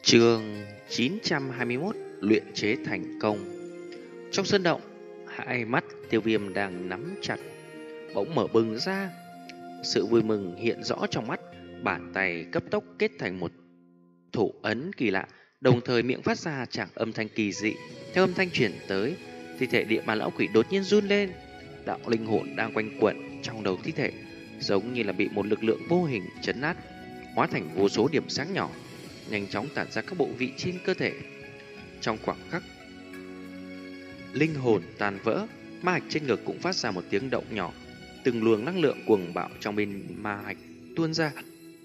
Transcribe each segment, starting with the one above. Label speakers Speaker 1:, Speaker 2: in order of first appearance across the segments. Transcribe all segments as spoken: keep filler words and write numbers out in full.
Speaker 1: Chương chín trăm hai mươi mốt. Luyện chế thành công. Trong sân động, hai mắt Tiêu Viêm đang nắm chặt bỗng mở bừng ra. Sự vui mừng hiện rõ trong mắt, bàn tay cấp tốc kết thành một thủ ấn kỳ lạ, đồng thời miệng phát ra tràng âm thanh kỳ dị. Theo âm thanh chuyển tới, thi thể địa ma lão quỷ đột nhiên run lên. Đạo linh hồn đang quanh quẩn trong đầu thi thể giống như là bị một lực lượng vô hình chấn nát, hóa thành vô số điểm sáng nhỏ, nhanh chóng tản ra các bộ vị trên cơ thể. Trong khoảng khắc linh hồn tan vỡ, ma hạch trên ngực cũng phát ra một tiếng động nhỏ. Từng luồng năng lượng cuồng bạo trong bên ma hạch tuôn ra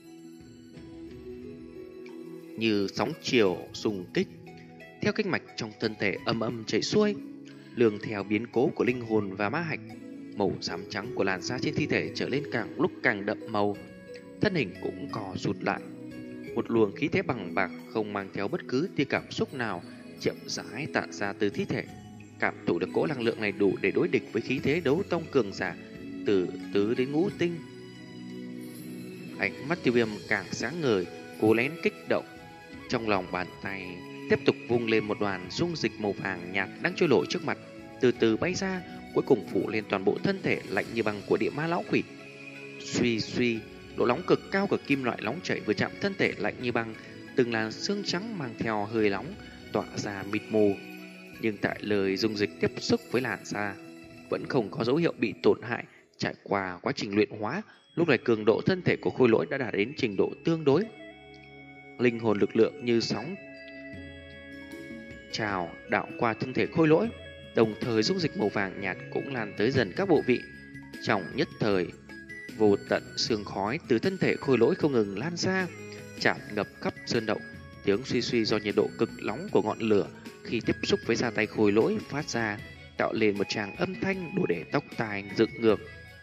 Speaker 1: như sóng chiều xung kích, theo kinh mạch trong thân thể âm âm chảy xuôi. Lường theo biến cố của linh hồn và ma hạch, màu xám trắng của làn da trên thi thể trở lên càng lúc càng đậm màu, thân hình cũng co rụt lại. Một luồng khí thế bằng bạc không mang theo bất cứ tia cảm xúc nào chậm rãi tản ra từ thi thể. Cảm thụ được cỗ năng lượng này đủ để đối địch với khí thế đấu tông cường giả từ tứ đến ngũ tinh. Ánh mắt Tiêu Viêm càng sáng ngời, cố lén kích động. Trong lòng bàn tay tiếp tục vung lên một đoàn dung dịch màu vàng nhạt đang trôi nổi trước mặt, từ từ bay ra, cuối cùng phủ lên toàn bộ thân thể lạnh như băng của địa ma lão quỷ. Suy suy, độ nóng cực cao của kim loại nóng chảy vừa chạm thân thể lạnh như băng, từng làn xương trắng mang theo hơi nóng tỏa ra mịt mù. Nhưng tại lời dung dịch tiếp xúc với làn da vẫn không có dấu hiệu bị tổn hại. Trải qua quá trình luyện hóa, lúc này cường độ thân thể của khôi lỗi đã đạt đến trình độ tương đối. Linh hồn lực lượng như sóng trào đạo qua thân thể khôi lỗi, đồng thời dung dịch màu vàng nhạt cũng lan tới dần các bộ vị. Trong nhất thời, vô tận sương khói từ thân thể khôi lỗi không ngừng lan ra, tràn ngập khắp sơn động. Tiếng suy suy do nhiệt độ cực nóng của ngọn lửa khi tiếp xúc với da tay khôi lỗi phát ra, tạo lên một tràng âm thanh đủ để tóc tai dựng ngược.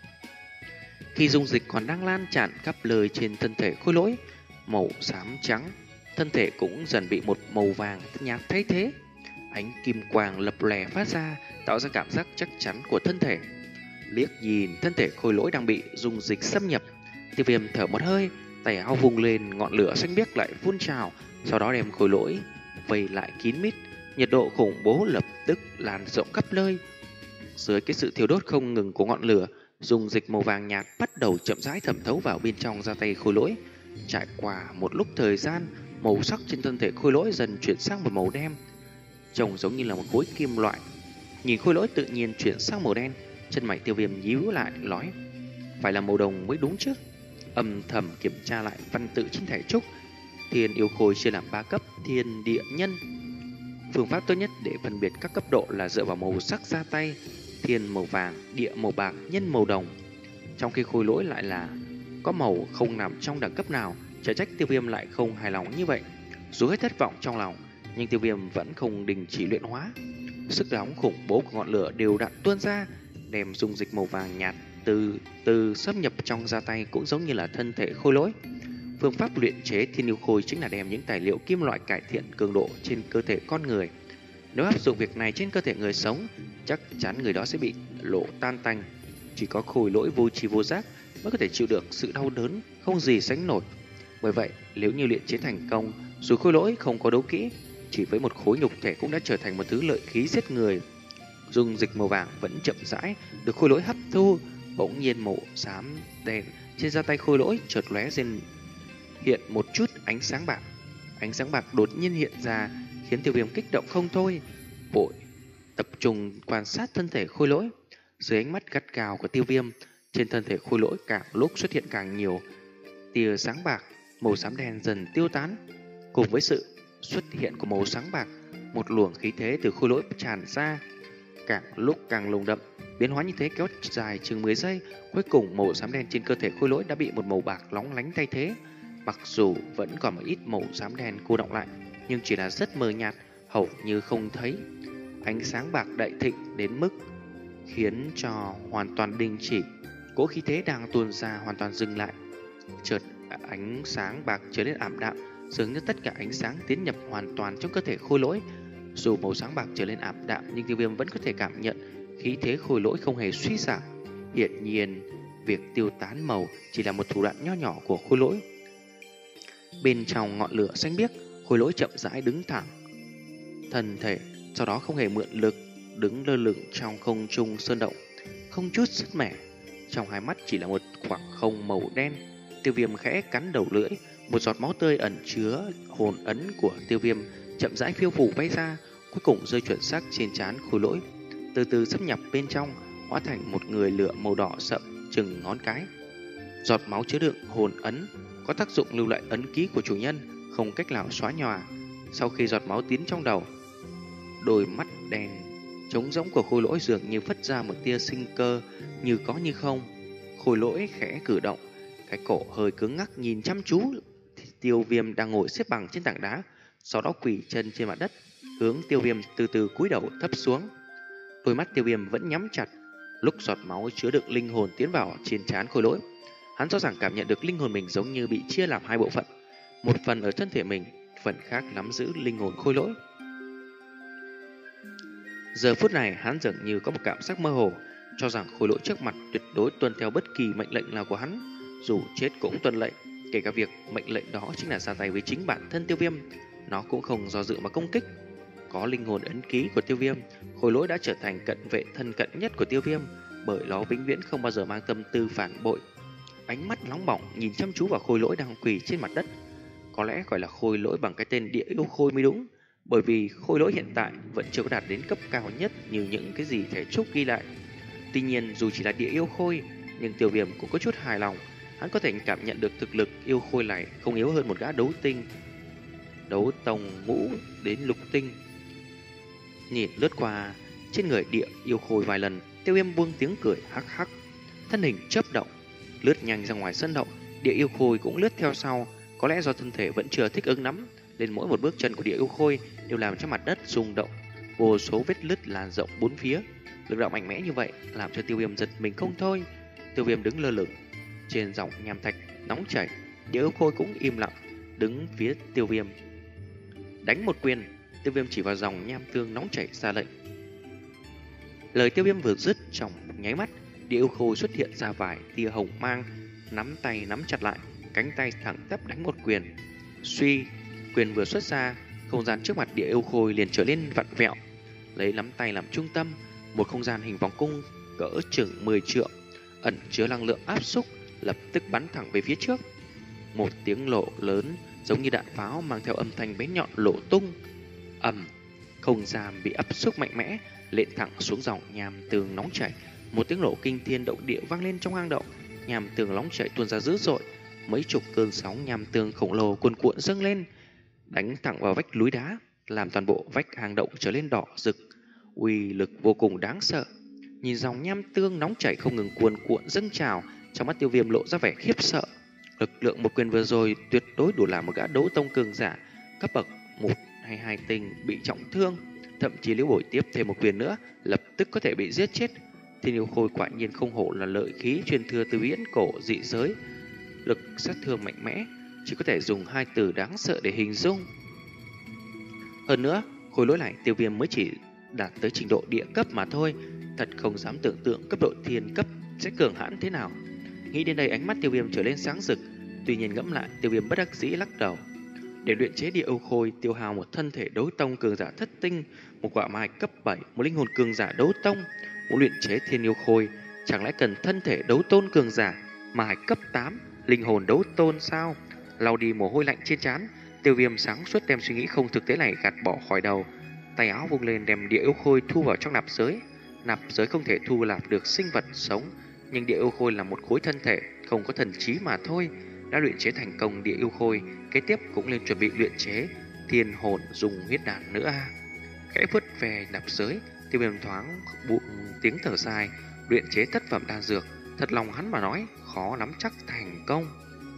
Speaker 1: Khi dung dịch còn đang lan tràn khắp nơi trên thân thể khôi lỗi màu xám trắng, thân thể cũng dần bị một màu vàng nhạt thay thế. Ánh kim quang lập lòe phát ra, tạo ra cảm giác chắc chắn của thân thể. Liếc nhìn thân thể khôi lỗi đang bị dung dịch xâm nhập, Tiêu Viêm thở một hơi, tay áo vung lên, ngọn lửa xanh biếc lại phun trào, sau đó đem khôi lỗi vây lại kín mít. Nhiệt độ khủng bố lập tức lan rộng khắp nơi. Dưới cái sự thiêu đốt không ngừng của ngọn lửa, dung dịch màu vàng nhạt bắt đầu chậm rãi thẩm thấu vào bên trong da tay khôi lỗi. Trải qua một lúc thời gian, màu sắc trên thân thể khôi lỗi dần chuyển sang một màu đen, trông giống như là một khối kim loại. Nhìn khôi lỗi tự nhiên chuyển sang màu đen, chân mày Tiêu Viêm nhíu lại nói: phải là màu đồng mới đúng chứ. Âm thầm kiểm tra lại văn tự trên thẻ trúc. Thiên yêu khôi chia làm ba cấp: thiên, địa, nhân. Phương pháp tốt nhất để phân biệt các cấp độ là dựa vào màu sắc da tay: thiên màu vàng, địa màu bạc, nhân màu đồng. Trong khi khôi lỗi lại là có màu không nằm trong đẳng cấp nào, chả trách Tiêu Viêm lại không hài lòng như vậy. Dù hết thất vọng trong lòng, nhưng Tiêu Viêm vẫn không đình chỉ luyện hóa. Sức nóng khủng bố của ngọn lửa đều đặn tuôn ra, đem dung dịch màu vàng nhạt từ từ xâm nhập trong da tay, cũng giống như là thân thể khôi lỗi. Phương pháp luyện chế thiên yêu khôi chính là đem những tài liệu kim loại cải thiện cường độ trên cơ thể con người. Nếu áp dụng việc này trên cơ thể người sống, chắc chắn người đó sẽ bị lộ tan tành. Chỉ có khôi lỗi vô tri vô giác mới có thể chịu được sự đau đớn không gì sánh nổi. Bởi vậy, nếu như luyện chế thành công, dù khôi lỗi không có đấu kỹ, chỉ với một khối nhục thể cũng đã trở thành một thứ lợi khí giết người. Dung dịch màu vàng vẫn chậm rãi được khôi lỗi hấp thu. Bỗng nhiên màu xám đen trên da tay khôi lỗi chợt lóe lên hiện một chút ánh sáng bạc. Ánh sáng bạc đột nhiên hiện ra khiến Tiêu Viêm kích động không thôi, vội tập trung quan sát thân thể khôi lỗi. Dưới ánh mắt gắt gao của Tiêu Viêm, trên thân thể khôi lỗi càng lúc xuất hiện càng nhiều tia sáng bạc. Màu xám đen dần tiêu tán, cùng với sự xuất hiện của màu sáng bạc, một luồng khí thế từ khôi lỗi tràn ra, càng lúc càng nồng đậm. Biến hóa như thế kéo dài chừng mười giây, cuối cùng màu xám đen trên cơ thể khôi lỗi đã bị một màu bạc lóng lánh thay thế. Mặc dù vẫn còn một ít màu xám đen cô đọng lại, nhưng chỉ là rất mờ nhạt, hầu như không thấy. Ánh sáng bạc đại thịnh đến mức khiến cho hoàn toàn đình chỉ. Cỗ khí thế đang tuôn ra hoàn toàn dừng lại. Chợt ánh sáng bạc trở nên ảm đạm, dường như tất cả ánh sáng tiến nhập hoàn toàn trong cơ thể khôi lỗi. Dù màu sáng bạc trở nên ảm đạm, nhưng Tiêu Viêm vẫn có thể cảm nhận khí thế khôi lỗi không hề suy giảm. Hiển nhiên, việc tiêu tán màu chỉ là một thủ đoạn nho nhỏ của khôi lỗi. Bên trong ngọn lửa xanh biếc, Khôi Lỗi chậm rãi đứng thẳng thân thể, sau đó không hề mượn lực, đứng lơ lửng trong không trung sơn động, không chút sức mẻ. Trong hai mắt chỉ là một khoảng không màu đen. Tiêu Viêm khẽ cắn đầu lưỡi, một giọt máu tươi ẩn chứa hồn ấn của Tiêu Viêm chậm rãi phiêu phù bay ra, cuối cùng rơi chuẩn xác trên trán Khôi Lỗi, từ từ xâm nhập bên trong, hóa thành một người lửa màu đỏ sậm chừng ngón cái. Giọt máu chứa đựng hồn ấn có tác dụng lưu lại ấn ký của chủ nhân, không cách nào xóa nhòa. Sau khi giọt máu tiến trong đầu, đôi mắt đen trống rỗng của Khôi Lỗi dường như phất ra một tia sinh cơ, như có như không. Khôi Lỗi khẽ cử động, cái cổ hơi cứng ngắc nhìn chăm chú Tiêu Viêm đang ngồi xếp bằng trên tảng đá, sau đó quỳ chân trên mặt đất, hướng Tiêu Viêm từ từ cúi đầu thấp xuống. Đôi mắt Tiêu Viêm vẫn nhắm chặt. Lúc giọt máu chứa đựng linh hồn tiến vào trên trán Khôi Lỗi, hắn rõ ràng cảm nhận được linh hồn mình giống như bị chia làm hai bộ phận, một phần ở thân thể mình, phần khác nắm giữ linh hồn Khôi Lỗi. Giờ phút này hắn dường như có một cảm giác mơ hồ, cho rằng Khôi Lỗi trước mặt tuyệt đối tuân theo bất kỳ mệnh lệnh nào của hắn, dù chết cũng tuân lệnh, kể cả việc mệnh lệnh đó chính là ra tay với chính bản thân Tiêu Viêm, nó cũng không do dự mà công kích. Có linh hồn ấn ký của Tiêu Viêm, Khôi Lỗi đã trở thành cận vệ thân cận nhất của Tiêu Viêm, bởi nó vĩnh viễn không bao giờ mang tâm tư phản bội. Ánh mắt nóng bỏng nhìn chăm chú vào Khôi Lỗi đang quỳ trên mặt đất. Có lẽ gọi là Khôi Lỗi bằng cái tên Địa Yêu Khôi mới đúng, bởi vì Khôi Lỗi hiện tại vẫn chưa có đạt đến cấp cao nhất như những cái gì thể trúc ghi lại. Tuy nhiên dù chỉ là Địa Yêu Khôi, nhưng Tiêu Viêm cũng có chút hài lòng. Hắn có thể cảm nhận được thực lực yêu khôi này không yếu hơn một gã đấu tinh, đấu tông ngũ đến lục tinh. Nhìn lướt qua trên người Địa Yêu Khôi vài lần, Tiêu Viêm buông tiếng cười hắc hắc, thân hình chớp động lướt nhanh ra ngoài sân động. Địa Yêu Khôi cũng lướt theo sau, có lẽ do thân thể vẫn chưa thích ứng lắm, nên mỗi một bước chân của Địa Yêu Khôi đều làm cho mặt đất rung động, vô số vết nứt lan rộng bốn phía. Lực đạo mạnh mẽ như vậy làm cho Tiêu Viêm giật mình không thôi. Tiêu Viêm đứng lơ lửng trên dòng nham thạch nóng chảy, Địa Yêu Khôi cũng im lặng đứng phía Tiêu Viêm. Đánh một quyền, Tiêu Viêm chỉ vào dòng nham tương nóng chảy ra lệnh. Lời Tiêu Viêm vừa dứt, trong nháy mắt, Địa Yêu Khôi xuất hiện ra vài tia hồng mang, nắm tay nắm chặt lại, cánh tay thẳng tắp đánh một quyền. Suy, quyền vừa xuất ra, không gian trước mặt Địa Yêu Khôi liền trở lên vặn vẹo. Lấy nắm tay làm trung tâm, một không gian hình vòng cung cỡ chừng mười trượng, ẩn chứa năng lượng áp xúc, lập tức bắn thẳng về phía trước. Một tiếng nổ lớn giống như đạn pháo mang theo âm thanh bén nhọn nổ tung. Ầm, không gian bị áp xúc mạnh mẽ lên thẳng xuống dòng nham tường nóng chảy. Một tiếng nổ kinh thiên động địa vang lên trong hang động, nham tường nóng chảy tuôn ra dữ dội, mấy chục cơn sóng nham tường khổng lồ cuồn cuộn dâng lên, đánh thẳng vào vách núi đá, làm toàn bộ vách hang động trở lên đỏ rực, uy lực vô cùng đáng sợ. Nhìn dòng nham tương nóng chảy không ngừng cuồn cuộn dâng trào, trong mắt Tiêu Viêm lộ ra vẻ khiếp sợ. Lực lượng một quyền vừa rồi tuyệt đối đủ làm một gã đấu tông cường giả cấp bậc một hay hai tinh bị trọng thương, thậm chí nếu bồi tiếp thêm một quyền nữa, lập tức có thể bị giết chết. Thiên Yêu Khôi quả nhiên không hổ là lợi khí truyền thừa từ viễn cổ dị giới, lực sát thương mạnh mẽ, chỉ có thể dùng hai từ đáng sợ để hình dung. Hơn nữa, Khôi Lỗi này Tiêu Viêm mới chỉ đạt tới trình độ địa cấp mà thôi, thật không dám tưởng tượng cấp độ thiên cấp sẽ cường hãn thế nào. Nghĩ đến đây, ánh mắt Tiêu Viêm trở lên sáng rực. Tuy nhiên ngẫm lại, Tiêu Viêm bất đắc dĩ lắc đầu. Để luyện chế Địa Yêu Khôi tiêu hao một thân thể đấu tông cường giả thất tinh, một quả mai cấp bảy, một linh hồn cường giả đấu tông. Muốn luyện chế Thiên Yêu Khôi chẳng lẽ cần thân thể đấu tôn cường giả mai cấp tám, linh hồn đấu tôn sao? Lau đi mồ hôi lạnh trên trán, Tiêu Viêm sáng suốt đem suy nghĩ không thực tế này gạt bỏ khỏi đầu. Tay áo vung lên đem Địa Yêu Khôi thu vào trong nạp giới. Nạp giới không thể thu nạp được sinh vật sống, nhưng Địa Yêu Khôi là một khối thân thể không có thần trí mà thôi. Đã luyện chế thành công Địa Yêu Khôi, kế tiếp cũng nên chuẩn bị luyện chế Thiên Hồn dùng huyết đàn nữa. Khẽ vuốt về nạp giới, Tiêu Viêm thoáng bụng tiếng thở dài. Luyện chế thất phẩm đan dược, thật lòng hắn mà nói khó nắm chắc thành công.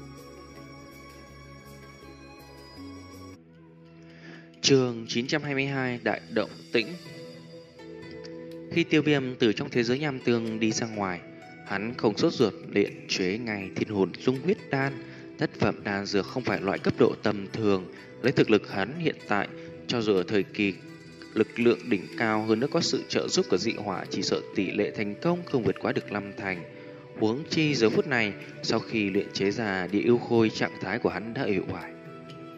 Speaker 1: Chương chín trăm hai mươi hai, Đại Động Tĩnh. Khi Tiêu Viêm từ trong thế giới nham tương đi ra ngoài, hắn không sốt ruột luyện chế ngay Thiên Hồn dung huyết đan. Thất phẩm đan dược không phải loại cấp độ tầm thường. Lấy thực lực hắn hiện tại, cho dù ở thời kỳ lực lượng đỉnh cao hơn nữa có sự trợ giúp của dị hỏa, chỉ sợ tỷ lệ thành công không vượt quá được năm thành. Huống chi giờ phút này, sau khi luyện chế ra Địa Yêu Khôi, trạng thái của hắn đã uể oải.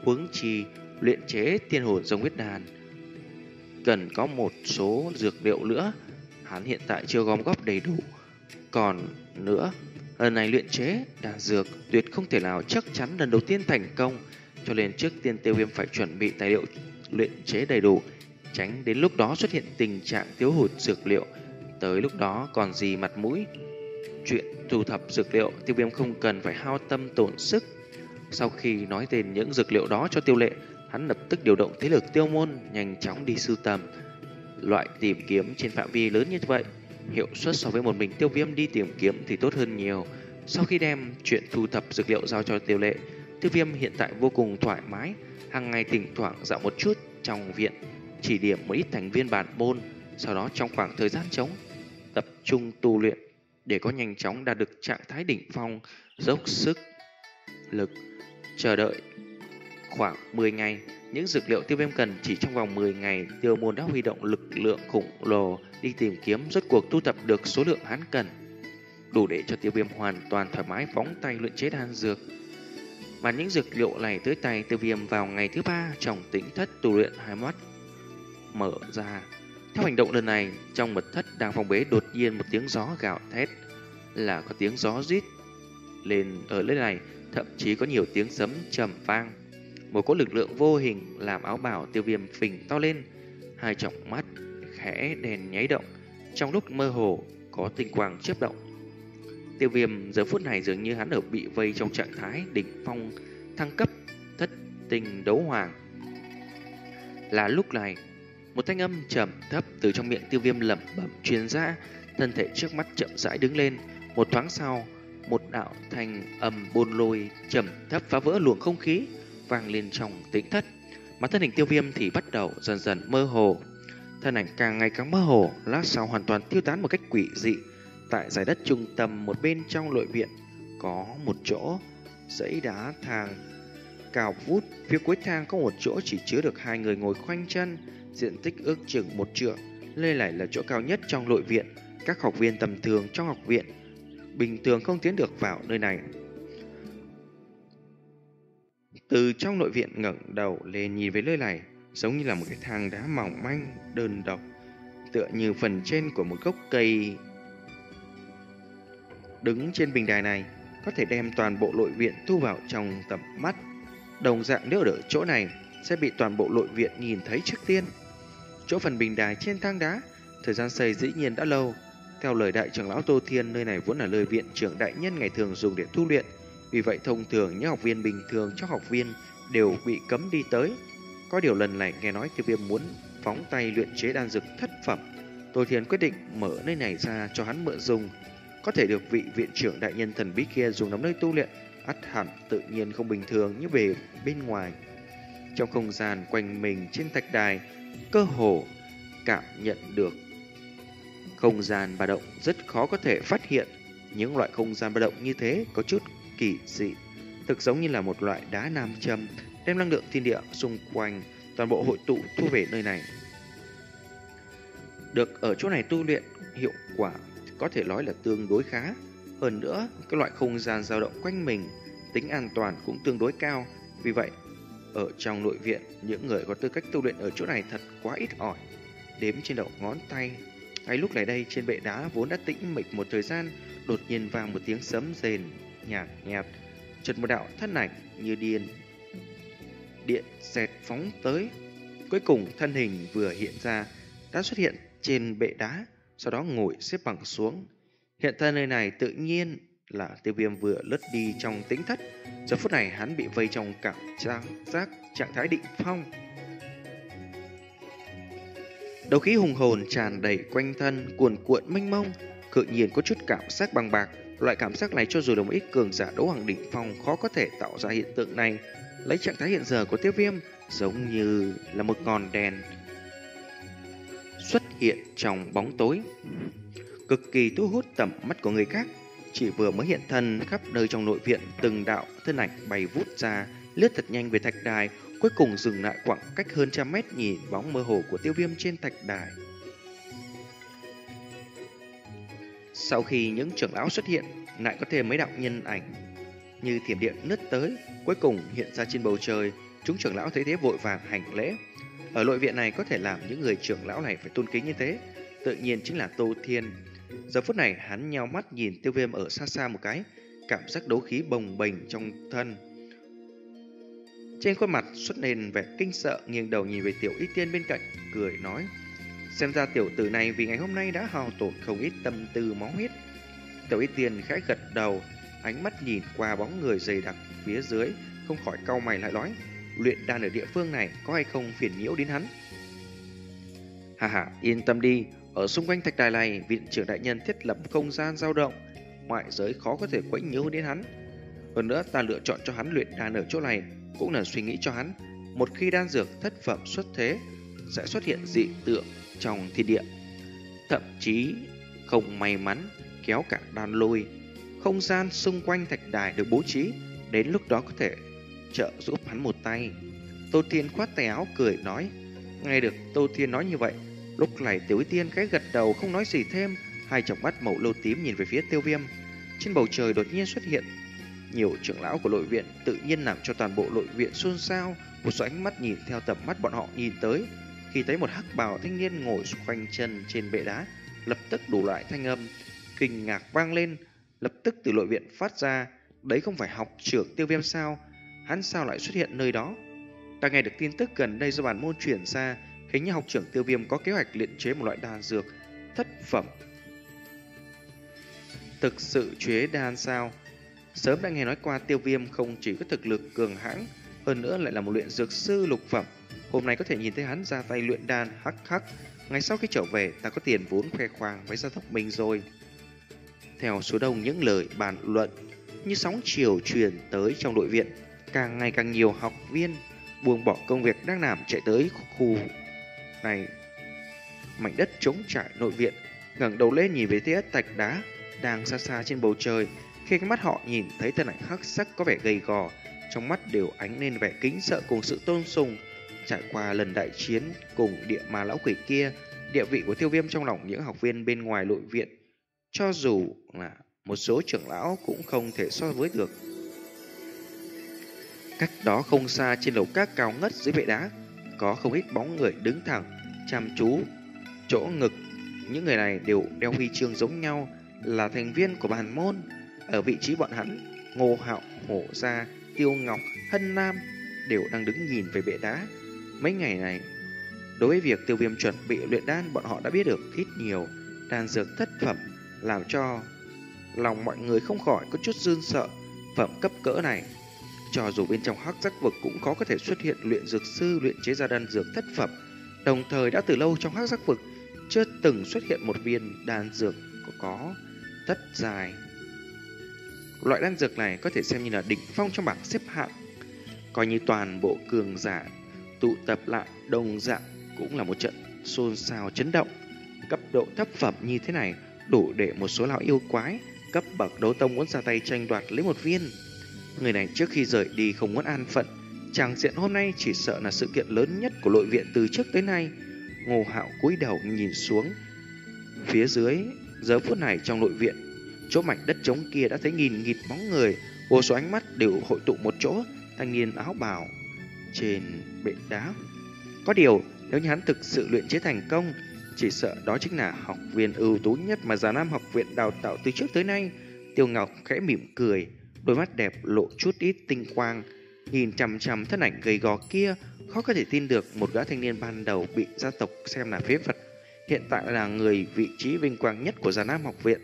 Speaker 1: Huống chi luyện chế tiên hồn rồng huyết đàn cần có một số dược liệu nữa, hắn hiện tại chưa gom góp đầy đủ. Còn nữa, lần này luyện chế đan dược tuyệt không thể nào chắc chắn lần đầu tiên thành công, cho nên trước tiên Tiêu Viêm phải chuẩn bị tài liệu luyện chế đầy đủ, tránh đến lúc đó xuất hiện tình trạng thiếu hụt dược liệu. Tới lúc đó còn gì mặt mũi. Chuyện thu thập dược liệu, Tiêu Viêm không cần phải hao tâm tổn sức. Sau khi nói tên những dược liệu đó cho Tiêu Lệ, hắn lập tức điều động thế lực Tiêu môn nhanh chóng đi sưu tầm. Loại tìm kiếm trên phạm vi lớn như vậy, hiệu suất so với một mình Tiêu Viêm đi tìm kiếm thì tốt hơn nhiều. Sau khi đem chuyện thu thập dược liệu giao cho Tiêu Lệ, Tiêu Viêm hiện tại vô cùng thoải mái, hàng ngày thỉnh thoảng dạo một chút trong viện, chỉ điểm một ít thành viên bản môn, sau đó trong khoảng thời gian trống tập trung tu luyện để có nhanh chóng đạt được trạng thái đỉnh phong, dốc sức lực chờ đợi khoảng mười ngày. Những dược liệu Tiêu Viêm cần chỉ trong vòng mười ngày, Tiêu môn đã huy động lực lượng khủng lồ đi tìm kiếm, rốt cuộc thu thập được số lượng hắn cần, đủ để cho Tiêu Viêm hoàn toàn thoải mái phóng tay luyện chế đan dược. Mà những dược liệu này tới tay Tiêu Viêm vào ngày thứ ba trong tĩnh thất tu luyện, hai mắt mở ra. Theo hành động lần này, trong mật thất đang phong bế đột nhiên một tiếng gió gào thét, là có tiếng gió rít lên ở nơi này, thậm chí có nhiều tiếng sấm trầm vang. Một cỗ lực lượng vô hình làm áo bào Tiêu Viêm phình to lên, hai tròng mắt khẽ đèn nháy động, trong lúc mơ hồ có tinh quang chớp động. Tiêu Viêm giờ phút này dường như hắn ở bị vây trong trạng thái đỉnh phong thăng cấp thất tinh đấu hoàng. Là lúc này, một thanh âm trầm thấp từ trong miệng Tiêu Viêm lẩm bẩm truyền ra, thân thể trước mắt chậm rãi đứng lên. Một thoáng sau, một đạo thanh âm bôn lôi trầm thấp phá vỡ luồng không khí, vang lên trong tĩnh thất. Mà thân hình Tiêu Viêm thì bắt đầu dần dần mơ hồ, thân ảnh càng ngày càng mơ hồ, lát sau hoàn toàn tiêu tán một cách quỷ dị. Tại giải đất trung tâm một bên trong nội viện có một chỗ dãy đá thang cao vút, phía cuối thang có một chỗ chỉ chứa được hai người ngồi khoanh chân, diện tích ước chừng một trượng. Nơi này là chỗ cao nhất trong nội viện, các học viên tầm thường trong học viện bình thường không tiến được vào nơi này. Từ trong nội viện ngẩng đầu lên nhìn về nơi này, giống như là một cái thang đá mỏng manh đơn độc, tựa như phần trên của một gốc cây. Đứng trên bình đài này có thể đem toàn bộ nội viện thu vào trong tầm mắt. Đồng dạng nếu ở chỗ này sẽ bị toàn bộ nội viện nhìn thấy trước tiên. Chỗ phần bình đài trên thang đá, thời gian xây dĩ nhiên đã lâu. Theo lời đại trưởng lão Tô Thiên, nơi này vốn là nơi viện trưởng đại nhân ngày thường dùng để tu luyện. Vì vậy thông thường những học viên bình thường trong học viên đều bị cấm đi tới. Có điều lần này nghe nói Tiêu Viêm muốn phóng tay luyện chế đan dược thất phẩm, Tô Thiên quyết định mở nơi này ra cho hắn mượn dùng. Có thể được vị viện trưởng đại nhân thần bí kia dùng làm nơi tu luyện, ắt hẳn tự nhiên không bình thường như về bên ngoài. Trong không gian quanh mình trên thạch đài, cơ hồ cảm nhận được không gian ba động rất khó có thể phát hiện. Những loại không gian ba động như thế có chút kỳ dị, thực giống như là một loại đá nam châm, đem năng lượng thiên địa xung quanh toàn bộ hội tụ thu về nơi này. Được ở chỗ này tu luyện, hiệu quả có thể nói là tương đối khá. Hơn nữa, cái loại không gian dao động quanh mình, tính an toàn cũng tương đối cao. Vì vậy, ở trong nội viện, những người có tư cách tu luyện ở chỗ này thật quá ít ỏi, đếm trên đầu ngón tay. Ngay lúc này đây, trên bệ đá vốn đã tĩnh mịch một thời gian, đột nhiên vang một tiếng sấm rền nhạt nhạt, chợt một đạo thân ảnh như điên điện xẹt phóng tới. Cuối cùng thân hình vừa hiện ra đã xuất hiện trên bệ đá, sau đó ngồi xếp bằng xuống. Hiện thân nơi này tự nhiên là Tiêu Viêm vừa lướt đi trong tĩnh thất. Giờ phút này hắn bị vây trong cảm giác trạng thái định phong. Đầu khí hùng hồn tràn đầy quanh thân, cuồn cuộn mênh mông, tự nhiên có chút cảm giác bằng bạc. Loại cảm giác này cho dù là một ít cường giả đấu hoàng đỉnh phong khó có thể tạo ra hiện tượng này. Lấy trạng thái hiện giờ của Tiêu Viêm, giống như là một ngọn đèn xuất hiện trong bóng tối, cực kỳ thu hút tầm mắt của người khác. Chỉ vừa mới hiện thân, khắp nơi trong nội viện từng đạo thân ảnh bay vút ra, lướt thật nhanh về thạch đài, cuối cùng dừng lại khoảng cách hơn trăm mét nhìn bóng mơ hồ của Tiêu Viêm trên thạch đài. Sau khi những trưởng lão xuất hiện, lại có thêm mấy đạo nhân ảnh như thiểm điện lướt tới, cuối cùng hiện ra trên bầu trời. Chúng trưởng lão thấy thế vội vàng hành lễ. Ở nội viện này có thể làm những người trưởng lão này phải tôn kính như thế, tự nhiên chính là Tô Thiên. Giờ phút này hắn nheo mắt nhìn Tiêu Viêm ở xa xa một cái, cảm giác đấu khí bồng bềnh trong thân. Trên khuôn mặt xuất lên vẻ kinh sợ, nghiêng đầu nhìn về Tiểu Y Tiên bên cạnh, cười nói: xem ra tiểu tử này vì ngày hôm nay đã hao tổn không ít tâm tư máu huyết. Tiểu Y Tiên khẽ gật đầu, ánh mắt nhìn qua bóng người dày đặc phía dưới, không khỏi cau mày lại nói: luyện đan ở địa phương này có hay không phiền nhiễu đến hắn? Hà hà, yên tâm đi, ở xung quanh thạch đài này, viện trưởng đại nhân thiết lập không gian dao động, ngoại giới khó có thể quấy nhiễu đến hắn. Hơn nữa, ta lựa chọn cho hắn luyện đan ở chỗ này cũng là suy nghĩ cho hắn, một khi đan dược thất phẩm xuất thế, sẽ xuất hiện dị tượng trong thiên địa, thậm chí không may mắn kéo cả đan lôi. Không gian xung quanh thạch đài được bố trí, đến lúc đó có thể trợ giúp hắn một tay. Tô Thiên khoát tay áo cười nói. Nghe được Tô Thiên nói như vậy, lúc này Tiểu Y Tiên cái gật đầu không nói gì thêm, hai tròng mắt màu lâu tím nhìn về phía Tiêu Viêm. Trên bầu trời đột nhiên xuất hiện nhiều trưởng lão của nội viện, tự nhiên làm cho toàn bộ nội viện xôn xao. Một số ánh mắt nhìn theo tầm mắt bọn họ nhìn tới, khi thấy một hắc bào thanh niên ngồi khoanh chân trên bệ đá, lập tức đủ loại thanh âm kinh ngạc vang lên, lập tức từ nội viện phát ra. Đấy không phải học trưởng Tiêu Viêm sao? Hắn sao lại xuất hiện nơi đó? Ta nghe được tin tức gần đây do bản môn chuyển ra, hình như học trưởng Tiêu Viêm có kế hoạch luyện chế một loại đan dược thất phẩm. Thực sự chế đan sao? Sớm đã nghe nói qua Tiêu Viêm không chỉ có thực lực cường hãn, hơn nữa lại là một luyện dược sư lục phẩm. Hôm nay có thể nhìn thấy hắn ra tay luyện đan, hắc hắc. Ngày sau khi trở về, ta có tiền vốn khoe khoang với gia tộc mình rồi. Theo số đông những lời bàn luận như sóng chiều truyền tới trong nội viện, càng ngày càng nhiều học viên buông bỏ công việc đang làm chạy tới khu này. Mảnh đất trống trải nội viện, ngẩng đầu lên nhìn về phía thạch đá đang xa xa trên bầu trời. Khi cái mắt họ nhìn thấy thân ảnh hắc sắc có vẻ gầy gò, trong mắt đều ánh lên vẻ kính sợ cùng sự tôn sùng. Trải qua lần đại chiến cùng địa ma lão quỷ kia, địa vị của Tiêu Viêm trong lòng những học viên bên ngoài nội viện, cho dù là một số trưởng lão cũng không thể so với được. Cách đó không xa, trên lầu các cao ngất dưới bệ đá, có không ít bóng người đứng thẳng, chăm chú chỗ ngực. Những người này đều đeo huy chương giống nhau, là thành viên của bản môn. Ở vị trí bọn hắn, Ngô Hạo, Hổ Gia, Tiêu Ngọc, Hân Nam đều đang đứng nhìn về bệ đá. Mấy ngày này, đối với việc Tiêu Viêm chuẩn bị luyện đan, bọn họ đã biết được ít nhiều. Đan dược thất phẩm làm cho lòng mọi người không khỏi có chút run sợ. Phẩm cấp cỡ này, cho dù bên trong hắc giác vực cũng khó có thể xuất hiện luyện dược sư luyện chế ra đan dược thất phẩm. Đồng thời đã từ lâu trong hắc giác vực chưa từng xuất hiện một viên đan dược có, có tất dài. Loại đan dược này có thể xem như là đỉnh phong trong bảng xếp hạng, coi như toàn bộ cường giả tụ tập lại đồng dạng cũng là một trận xôn xao chấn động. Cấp độ thấp phẩm như thế này đủ để một số lão yêu quái cấp bậc đấu tông muốn ra tay tranh đoạt lấy một viên. Người này trước khi rời đi không muốn an phận, tràng diện hôm nay chỉ sợ là sự kiện lớn nhất của nội viện từ trước tới nay. Ngô Hạo cúi đầu nhìn xuống phía dưới. Giờ phút này trong nội viện, chỗ mảnh đất trống kia đã thấy nghìn nghịt bóng người, vô số ánh mắt đều hội tụ một chỗ. Thanh niên áo bào trên bệ đá, có điều nếu như hắn thực sự luyện chế thành công, chỉ sợ đó chính là học viên ưu tú nhất mà Già Nam học viện đào tạo từ trước tới nay. Tiêu Ngọc khẽ mỉm cười, đôi mắt đẹp lộ chút ít tinh quang, nhìn chằm chằm thân ảnh gầy gò kia, khó có thể tin được một gã thanh niên ban đầu bị gia tộc xem là phế vật, hiện tại là người vị trí vinh quang nhất của Già Nam học viện.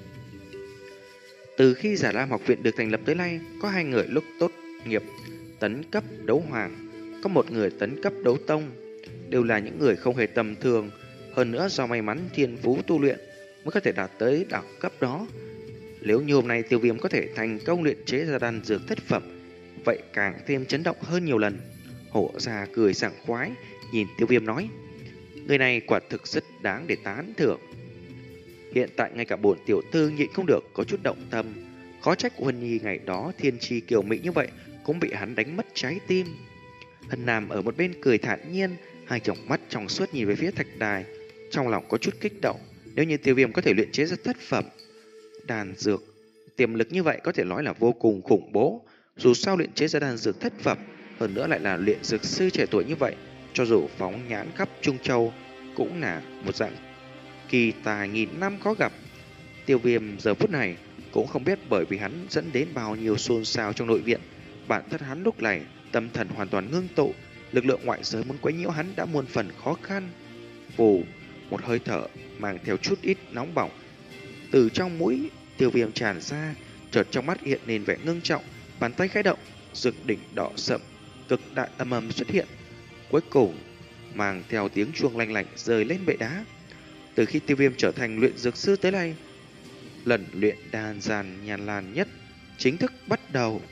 Speaker 1: Từ khi Già Nam học viện được thành lập tới nay, có hai người lúc tốt nghiệp tấn cấp đấu hoàng, có một người tấn cấp đấu tông, đều là những người không hề tầm thường. Hơn nữa do may mắn thiên phú tu luyện mới có thể đạt tới đẳng cấp đó. Nếu như hôm nay Tiêu Viêm có thể thành công luyện chế ra đan dược thất phẩm, vậy càng thêm chấn động hơn nhiều lần. Hổ Gia cười sảng khoái nhìn Tiêu Viêm nói, người này quả thực rất đáng để tán thưởng. Hiện tại ngay cả bổn tiểu thư nhịn không được có chút động tâm. Khó trách Huân Nhi ngày đó thiên tri kiều mỹ như vậy cũng bị hắn đánh mất trái tim. Hân Nam ở một bên cười thản nhiên, hai tròng mắt trong suốt nhìn về phía thạch đài, trong lòng có chút kích động. Nếu như Tiêu Viêm có thể luyện chế ra thất phẩm đan dược, tiềm lực như vậy có thể nói là vô cùng khủng bố. Dù sao luyện chế ra đan dược thất phẩm hơn nữa lại là luyện dược sư trẻ tuổi như vậy, cho dù phóng nhãn khắp Trung Châu cũng là một dạng kỳ tài nghìn năm khó gặp. Tiêu Viêm giờ phút này cũng không biết bởi vì hắn dẫn đến bao nhiêu xôn xao trong nội viện, bản thân hắn lúc này tâm thần hoàn toàn ngưng tụ, lực lượng ngoại giới muốn quấy nhiễu hắn đã muôn phần khó khăn. Vù, một hơi thở mang theo chút ít nóng bỏng từ trong mũi Tiêu Viêm tràn ra, chợt trong mắt hiện lên vẻ ngưng trọng, bàn tay khẽ động, dược đỉnh đỏ sậm cực đại âm ầm xuất hiện, cuối cùng mang theo tiếng chuông lanh lảnh rơi lên bệ đá. Từ khi Tiêu Viêm trở thành luyện dược sư tới nay, lần luyện đan gian nhàn lan nhất chính thức bắt đầu.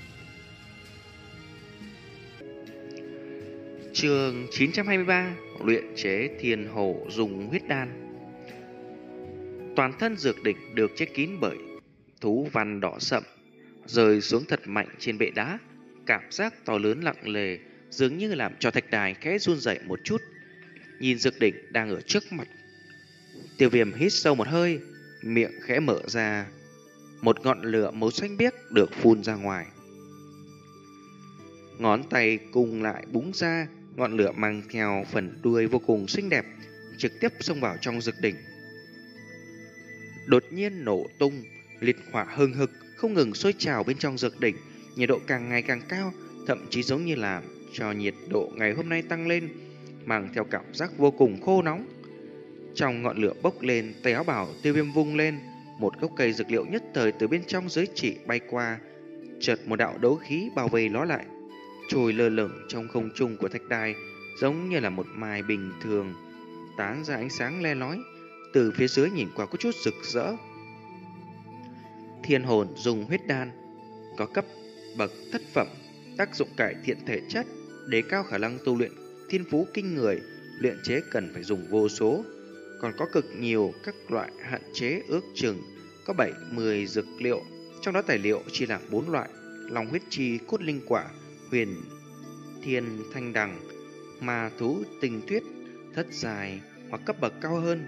Speaker 1: Chương chín trăm hai mươi ba: Luyện chế Thiên Hổ Dùng Huyết Đan. Toàn thân dược đỉnh được che kín bởi thú văn đỏ sậm, rơi xuống thật mạnh trên bệ đá, cảm giác to lớn lặng lề, dường như làm cho thạch đài khẽ run rẩy một chút. Nhìn dược đỉnh đang ở trước mặt, Tiêu Viêm hít sâu một hơi, miệng khẽ mở ra, một ngọn lửa màu xanh biếc được phun ra ngoài. Ngón tay cùng lại búng ra, ngọn lửa mang theo phần đuôi vô cùng xinh đẹp, trực tiếp xông vào trong dược đỉnh. Đột nhiên nổ tung, liệt hỏa hừng hực không ngừng sôi trào bên trong dược đỉnh, nhiệt độ càng ngày càng cao, thậm chí giống như là cho nhiệt độ ngày hôm nay tăng lên, mang theo cảm giác vô cùng khô nóng. Trong ngọn lửa bốc lên, tay áo bào Tiêu Viêm vung lên, một gốc cây dược liệu nhất thời từ bên trong giới chỉ bay qua, chợt một đạo đấu khí bao vây nó lại, trôi lơ lửng trong không trung của thạch đài, giống như là một mai bình thường, tán ra ánh sáng le lói, từ phía dưới nhìn qua có chút rực rỡ. Thiên Hồn Dùng Huyết Đan có cấp bậc thất phẩm, tác dụng cải thiện thể chất, đề cao khả năng tu luyện, thiên phú kinh người, luyện chế cần phải dùng vô số, còn có cực nhiều các loại hạn chế, ước chừng có bảy mươi dược liệu, trong đó tài liệu chia làm bốn loại: Long huyết chi, cốt linh quả, huyền thiên thanh đằng, ma thú tinh tuyết, thất dài hoặc cấp bậc cao hơn.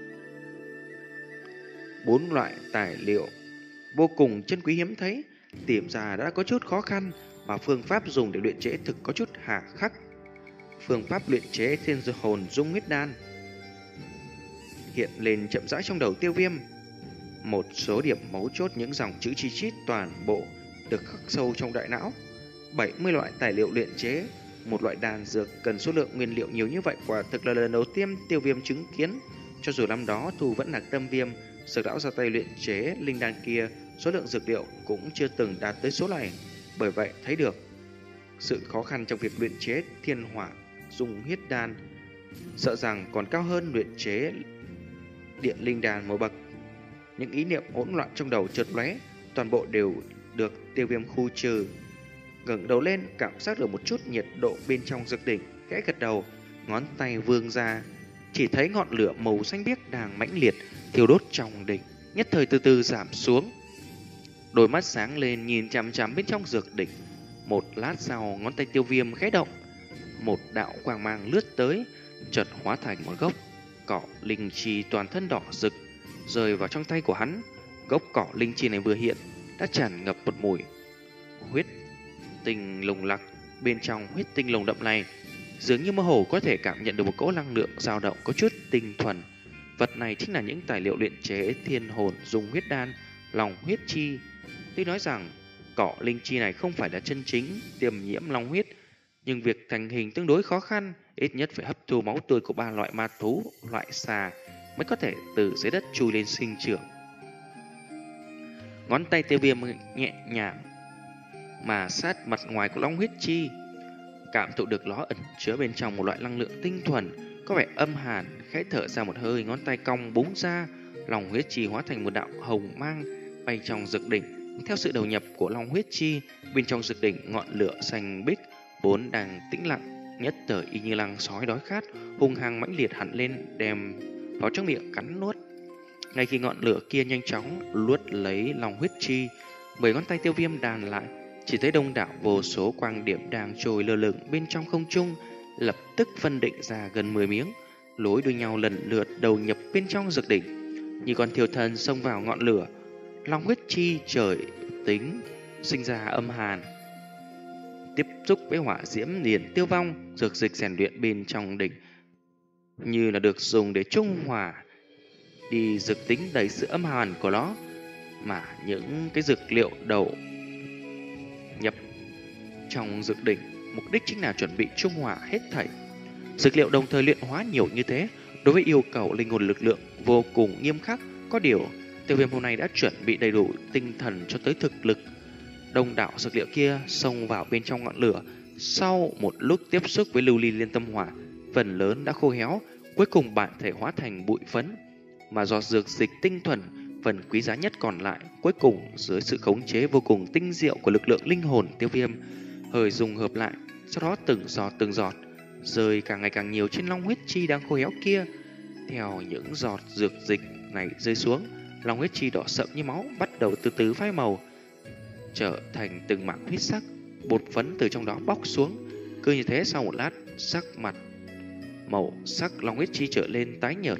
Speaker 1: Bốn loại tài liệu vô cùng chân quý hiếm thấy, tìm ra đã có chút khó khăn, mà phương pháp dùng để luyện chế thực có chút hà khắc. Phương pháp luyện chế Thiên Hồn Dung Huyết Đan hiện lên chậm rãi trong đầu Tiêu Viêm. Một số điểm mấu chốt, những dòng chữ chi chít toàn bộ được khắc sâu trong đại não. bảy mươi loại tài liệu luyện chế một loại đan dược cần số lượng nguyên liệu nhiều như vậy, quả thực là lần đầu tiên Tiêu Viêm chứng kiến. Cho dù năm đó Thu vẫn là Tâm Viêm, Dược lão ra tay luyện chế linh đan kia, số lượng dược liệu cũng chưa từng đạt tới số này. Bởi vậy thấy được sự khó khăn trong việc luyện chế Thiên Hỏa Dung Huyết Đan, sợ rằng còn cao hơn luyện chế Điện Linh Đan một bậc. Những ý niệm hỗn loạn trong đầu chợt lóe, toàn bộ đều được Tiêu Viêm khu trừ. Ngẩng đầu lên, cảm giác được một chút nhiệt độ bên trong dược đỉnh, khẽ gật đầu, ngón tay vươn ra, chỉ thấy ngọn lửa màu xanh biếc đang mãnh liệt thiêu đốt trong đỉnh, nhất thời từ từ giảm xuống. Đôi mắt sáng lên nhìn chằm chằm bên trong dược đỉnh. Một lát sau, ngón tay Tiêu Viêm khẽ động, một đạo quang mang lướt tới, chợt hóa thành một gốc cỏ linh chi toàn thân đỏ rực, rơi vào trong tay của hắn. Gốc cỏ linh chi này vừa hiện đã tràn ngập một mùi huyết tinh lồng lặc. Bên trong huyết tinh lồng đậm này, dường như mơ hồ có thể cảm nhận được một cỗ năng lượng dao động có chút tinh thuần. Vật này chính là những tài liệu luyện chế Thiên Hồn Dung Huyết Đan, Long huyết chi. Tuy nói rằng cỏ linh chi này không phải là chân chính tiềm nhiễm long huyết, nhưng việc thành hình tương đối khó khăn, ít nhất phải hấp thu máu tươi của ba loại ma thú, loại xà mới có thể từ dưới đất chui lên sinh trưởng. Ngón tay Tiêu Viêm nhẹ nhàng mà sát mặt ngoài của long huyết chi, cảm thụ được nó ẩn chứa bên trong một loại năng lượng tinh thuần, có vẻ âm hàn. Khẽ thở ra một hơi, ngón tay cong búng ra, long huyết chi hóa thành một đạo hồng mang bay trong dược đỉnh. Theo sự đầu nhập của long huyết chi, bên trong dược đỉnh ngọn lửa xanh bích vốn đang tĩnh lặng, nhất thời y như lăng sói đói khát, hung hăng mãnh liệt hẳn lên, đem vào trong miệng cắn nuốt. Ngay khi ngọn lửa kia nhanh chóng luốt lấy long huyết chi, mười ngón tay Tiêu Viêm đàn lại, chỉ thấy đông đảo vô số quang điểm đang trôi lơ lửng bên trong không trung, lập tức phân định ra gần mười miếng, nối đuôi nhau lần lượt đầu nhập bên trong dược đỉnh, như con thiêu thần xông vào ngọn lửa. Long huyết chi trời tính sinh ra âm hàn, tiếp xúc với hỏa diễm liền tiêu vong. Dược dịch rèn luyện bên trong đỉnh như là được dùng để trung hòa đi dược tính đầy sự âm hàn của nó, mà những cái dược liệu đầu nhập trong dược đỉnh mục đích chính là chuẩn bị trung hòa hết thảy. Dược liệu đồng thời luyện hóa nhiều như thế, đối với yêu cầu linh hồn lực lượng vô cùng nghiêm khắc. Có điều Tiêu Viêm hôm nay đã chuẩn bị đầy đủ tinh thần cho tới thực lực. Đông đảo dược liệu kia xông vào bên trong ngọn lửa, sau một lúc tiếp xúc với lưu ly liên tâm hỏa, phần lớn đã khô héo, cuối cùng bản thể hóa thành bụi phấn. Mà do dược dịch tinh thuần, phần quý giá nhất còn lại, cuối cùng dưới sự khống chế vô cùng tinh diệu của lực lượng linh hồn Tiêu Viêm hơi dùng hợp lại, sau đó từng giọt từng giọt rơi càng ngày càng nhiều trên long huyết chi đang khô héo kia. Theo những giọt dược dịch này rơi xuống, long huyết chi đỏ sậm như máu bắt đầu từ từ phai màu, trở thành từng mảng huyết sắc. Bột phấn từ trong đó bóc xuống. Cứ như thế sau một lát, sắc mặt màu sắc long huyết chi trở lên tái nhợt.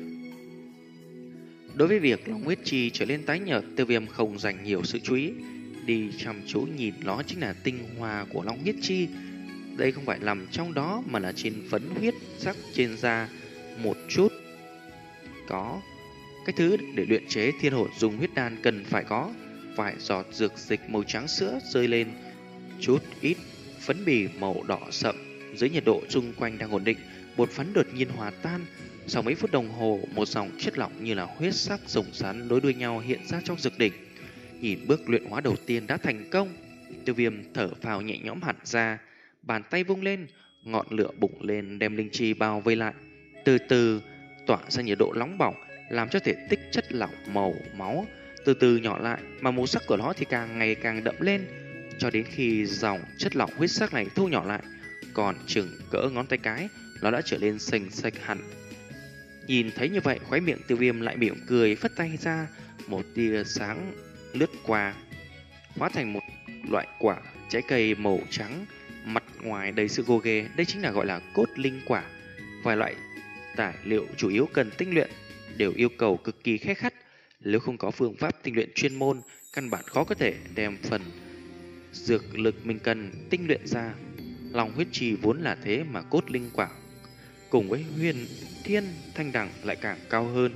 Speaker 1: Đối với việc long huyết chi trở lên tái nhợt, Tiêu Viêm không dành nhiều sự chú ý, đi chăm chú nhìn nó chính là tinh hoa của long huyết chi. Đây không phải nằm trong đó mà là trên phấn huyết sắc trên da một chút. Có cái thứ để luyện chế thiên hồn dùng huyết đan cần phải có. Vài giọt dược dịch màu trắng sữa rơi lên, chút ít phấn bì màu đỏ sậm. Dưới nhiệt độ xung quanh đang ổn định, bột phấn đột nhiên hòa tan. Sau mấy phút đồng hồ, một dòng chất lỏng như là huyết sắc rồng rắn nối đuôi nhau hiện ra trong dược đỉnh. Nhìn bước luyện hóa đầu tiên đã thành công, Tiêu Viêm thở phào nhẹ nhõm hẳn ra. Bàn tay vung lên, ngọn lửa bùng lên đem linh chi bao vây lại, từ từ tỏa ra nhiệt độ nóng bỏng, làm cho thể tích chất lỏng màu máu từ từ nhỏ lại, mà màu sắc của nó thì càng ngày càng đậm lên, cho đến khi dòng chất lỏng huyết sắc này thu nhỏ lại, còn chừng cỡ ngón tay cái, nó đã trở nên xanh xạch hẳn. Nhìn thấy như vậy, khóe miệng Tiêu Viêm lại mỉm cười, phất tay ra, một tia sáng lướt qua, hóa thành một loại quả trái cây màu trắng, mặt ngoài đầy sự gồ ghề. Đây chính là gọi là cốt linh quả. Vài loại tài liệu chủ yếu cần tinh luyện đều yêu cầu cực kỳ khắc khắt. Nếu không có phương pháp tinh luyện chuyên môn, căn bản khó có thể đem phần dược lực mình cần tinh luyện ra. Lòng huyết trì vốn là thế, mà cốt linh quả cùng với huyền thiên thanh đằng lại càng cao hơn.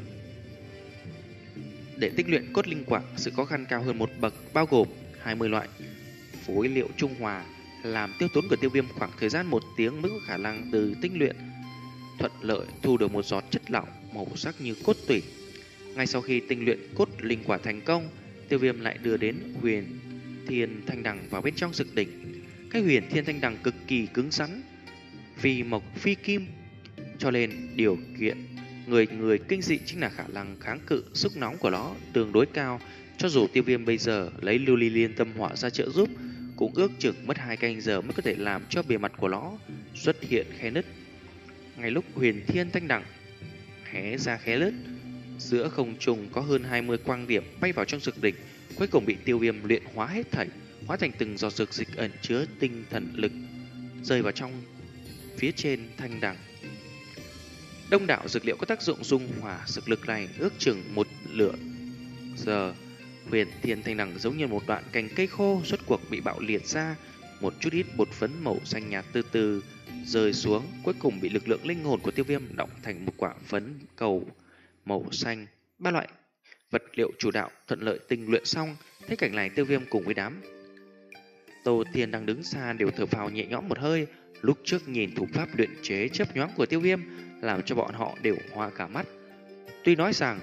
Speaker 1: Để tinh luyện cốt linh quả, sự khó khăn cao hơn một bậc, bao gồm hai mươi loại phối liệu trung hòa, làm tiêu tốn của Tiêu Viêm khoảng thời gian một tiếng mới có khả năng từ tinh luyện thuận lợi thu được một giọt chất lỏng màu sắc như cốt tủy. Ngay sau khi tinh luyện cốt linh quả thành công, Tiêu Viêm lại đưa đến huyền thiên thanh đằng vào bên trong dược đỉnh. Cái huyền thiên thanh đằng cực kỳ cứng rắn, vì mộc phi kim, cho nên điều kiện người người kinh dị chính là khả năng kháng cự sức nóng của nó tương đối cao. Cho dù Tiêu Viêm bây giờ lấy lưu ly liên tâm hỏa ra trợ giúp, cũng ước chừng mất hai canh giờ mới có thể làm cho bề mặt của nó xuất hiện khe nứt. Ngay lúc huyền thiên thanh đằng hé ra khe nứt, giữa không trung có hơn hai mươi quang điểm bay vào trong dược đỉnh, cuối cùng bị Tiêu Viêm luyện hóa hết thảy, hóa thành từng giọt dược dịch ẩn chứa tinh thần lực rơi vào trong phía trên thanh đằng. Đông đảo dược liệu có tác dụng dung hòa dược lực này, ước chừng một lửa giờ. Huyền thiên thanh đằng giống như một đoạn cành cây khô rốt cuộc bị bạo liệt ra, một chút ít bột phấn màu xanh nhạt từ từ rơi xuống, cuối cùng bị lực lượng linh hồn của Tiêu Viêm đọng thành một quả phấn cầu màu xanh. Ba loại vật liệu chủ đạo thuận lợi tinh luyện xong. Thấy cảnh này, Tiêu Viêm cùng với đám Tô Thiên đang đứng xa đều thở phào nhẹ nhõm một hơi. Lúc trước nhìn thủ pháp luyện chế chớp nhoáng của Tiêu Viêm làm cho bọn họ đều hoa cả mắt. Tuy nói rằng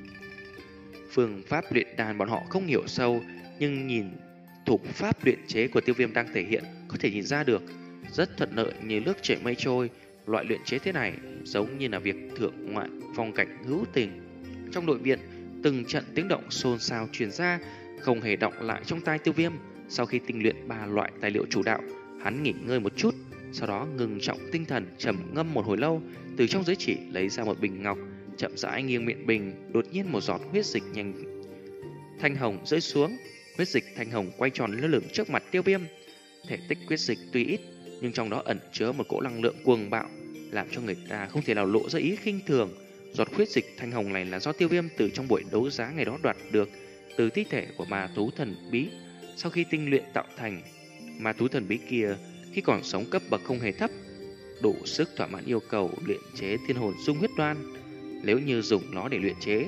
Speaker 1: phương pháp luyện đan bọn họ không hiểu sâu, nhưng nhìn thủ pháp luyện chế của Tiêu Viêm đang thể hiện, có thể nhìn ra được rất thuận lợi như nước chảy mây trôi. Loại luyện chế thế này giống như là việc thưởng ngoạn phong cảnh hữu tình. Trong nội viện, từng trận tiếng động xôn xao truyền ra, không hề động lại trong tai Tiêu Viêm. Sau khi tinh luyện ba loại tài liệu chủ đạo, hắn nghỉ ngơi một chút, sau đó ngừng trọng tinh thần, trầm ngâm một hồi lâu, từ trong giới chỉ lấy ra một bình ngọc, chậm rãi nghiêng miệng bình. Đột nhiên một giọt huyết dịch nhanh thanh hồng rơi xuống. Huyết dịch thanh hồng quay tròn lơ lửng trước mặt Tiêu Viêm. Thể tích huyết dịch tuy ít, nhưng trong đó ẩn chứa một cỗ năng lượng cuồng bạo, làm cho người ta không thể nào lộ ra ý khinh thường. Giọt huyết dịch thanh hồng này là do Tiêu Viêm từ trong buổi đấu giá ngày đó đoạt được từ thi thể của ma thú thần bí. Sau khi tinh luyện tạo thành, ma thú thần bí kia khi còn sống cấp bậc không hề thấp, đủ sức thỏa mãn yêu cầu luyện chế thiên hồn dung huyết đoan. Nếu như dùng nó để luyện chế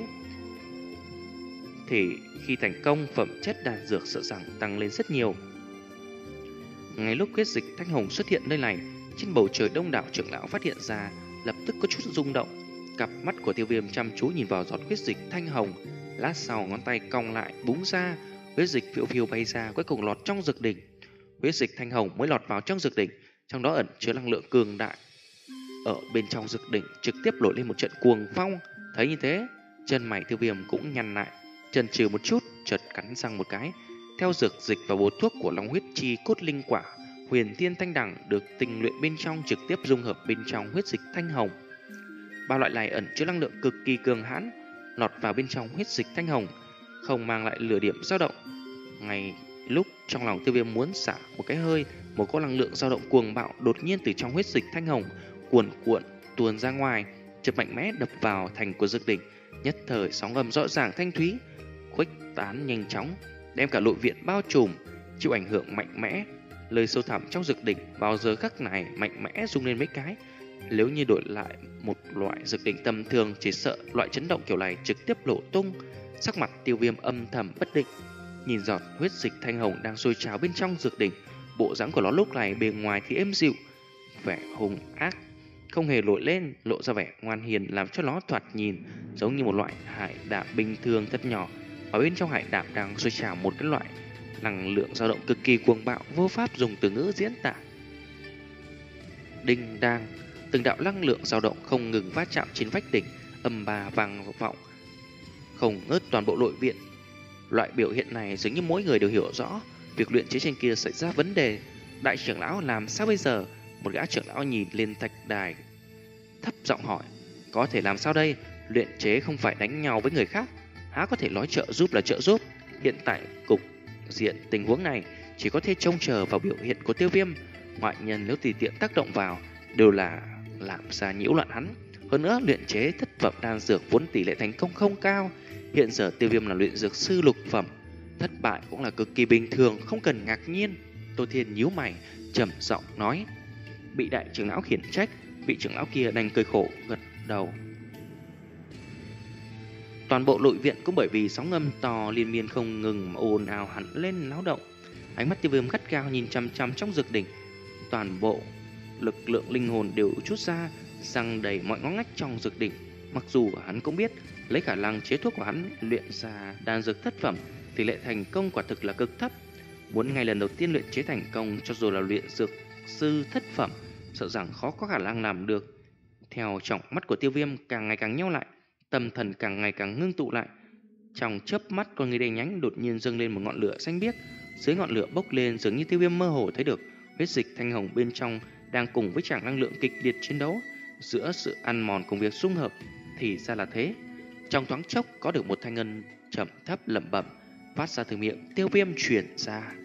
Speaker 1: thì khi thành công, phẩm chất đan dược sợ rằng tăng lên rất nhiều. Ngay lúc huyết dịch thanh hồng xuất hiện nơi này, trên bầu trời đông đảo trưởng lão phát hiện ra, lập tức có chút rung động. Cặp mắt của Tiêu Viêm chăm chú nhìn vào giọt huyết dịch thanh hồng. Lát sau ngón tay cong lại búng ra, huyết dịch phiêu phiêu bay ra, cuối cùng lọt trong dược đỉnh. Huyết dịch thanh hồng mới lọt vào trong dược đỉnh, trong đó ẩn chứa năng lượng cường đại. Ở bên trong dược đỉnh trực tiếp nổi lên một trận cuồng phong. Thấy như thế, chân mày Tiêu Viêm cũng nhăn lại, chần chừ một chút, chợt cắn răng một cái. Theo dược dịch và bột thuốc của Long huyết chi cốt linh quả, Huyền Thiên Thanh Đằng được tinh luyện bên trong trực tiếp dung hợp bên trong huyết dịch thanh hồng. Ba loại này ẩn chứa năng lượng cực kỳ cường hãn, lọt vào bên trong huyết dịch thanh hồng, không mang lại lửa điểm dao động. Ngay lúc trong lòng Tiêu Viêm muốn xả một cái hơi, một cỗ năng lượng dao động cuồng bạo đột nhiên từ trong huyết dịch thanh hồng cuồn cuộn tuôn ra ngoài, chợt mạnh mẽ đập vào thành của dược đỉnh. Nhất thời sóng âm rõ ràng thanh thúy khuếch tán nhanh chóng, đem cả nội viện bao trùm, chịu ảnh hưởng mạnh mẽ. Lời sâu thẳm trong dược đỉnh vào giờ khắc này mạnh mẽ rung lên mấy cái. Nếu như đổi lại một loại dược đỉnh tầm thường, chỉ sợ loại chấn động kiểu này trực tiếp lộ tung. Sắc mặt Tiêu Viêm âm thầm bất định, nhìn giọt huyết dịch thanh hồng đang sôi trào bên trong dược đỉnh. Bộ dáng của nó lúc này bề ngoài thì êm dịu, vẻ hung ác không hề nổi lên, lộ ra vẻ ngoan hiền, làm cho nó thoạt nhìn giống như một loại hải đạm bình thường thật nhỏ. Ở bên trong hải đạm đang sôi trào một cái loại năng lượng dao động cực kỳ cuồng bạo, vô pháp dùng từ ngữ diễn tả. Đinh đang, từng đạo năng lượng dao động không ngừng va chạm trên vách đỉnh, âm bà vang vọng không ngớt toàn bộ nội viện. Loại biểu hiện này dường như mỗi người đều hiểu rõ, việc luyện chế trên kia xảy ra vấn đề. Đại trưởng lão làm sao bây giờ? Một gã trưởng lão nhìn lên thạch đài, thấp giọng hỏi: có thể làm sao đây? Luyện chế không phải đánh nhau với người khác, há có thể nói trợ giúp là trợ giúp. Hiện tại cục diện tình huống này chỉ có thể trông chờ vào biểu hiện của Tiêu Viêm. Ngoại nhân nếu tùy tiện tác động vào đều là làm ra nhiễu loạn hắn. Hơn nữa, luyện chế thất phẩm đan dược vốn tỷ lệ thành công không cao. Hiện giờ Tiêu Viêm là luyện dược sư lục phẩm, thất bại cũng là cực kỳ bình thường, không cần ngạc nhiên. Tô Thiên nhíu mày, trầm giọng nói. Bị đại trưởng lão khiển trách, vị trưởng lão kia đành cười khổ gật đầu. Toàn bộ nội viện cũng bởi vì sóng âm to liên miên không ngừng mà ồn ào hẳn lên náo động. Ánh mắt Tiêu Viêm gắt gao nhìn chăm chăm trong dược đỉnh, toàn bộ lực lượng linh hồn đều chút ra, răng đầy mọi ngõ ngách trong dược đỉnh. Mặc dù hắn cũng biết lấy khả năng chế thuốc của hắn luyện ra đan dược thất phẩm, tỷ lệ thành công quả thực là cực thấp. Muốn ngay lần đầu tiên luyện chế thành công, cho dù là luyện dược sư thất phẩm, sợ rằng khó có khả năng làm được. Theo trọng mắt của Tiêu Viêm càng ngày càng nheo lại, tâm thần càng ngày càng ngưng tụ lại. Trong chớp mắt, con người đen nhánh đột nhiên dâng lên một ngọn lửa xanh biếc. Dưới ngọn lửa bốc lên, dường như Tiêu Viêm mơ hồ thấy được huyết dịch thanh hồng bên trong đang cùng với tràng năng lượng kịch liệt chiến đấu. Giữa sự ăn mòn cùng việc xung hợp thì ra là thế. Trong thoáng chốc có được một thanh âm trầm thấp lẩm bẩm phát ra từ miệng Tiêu Viêm truyền ra.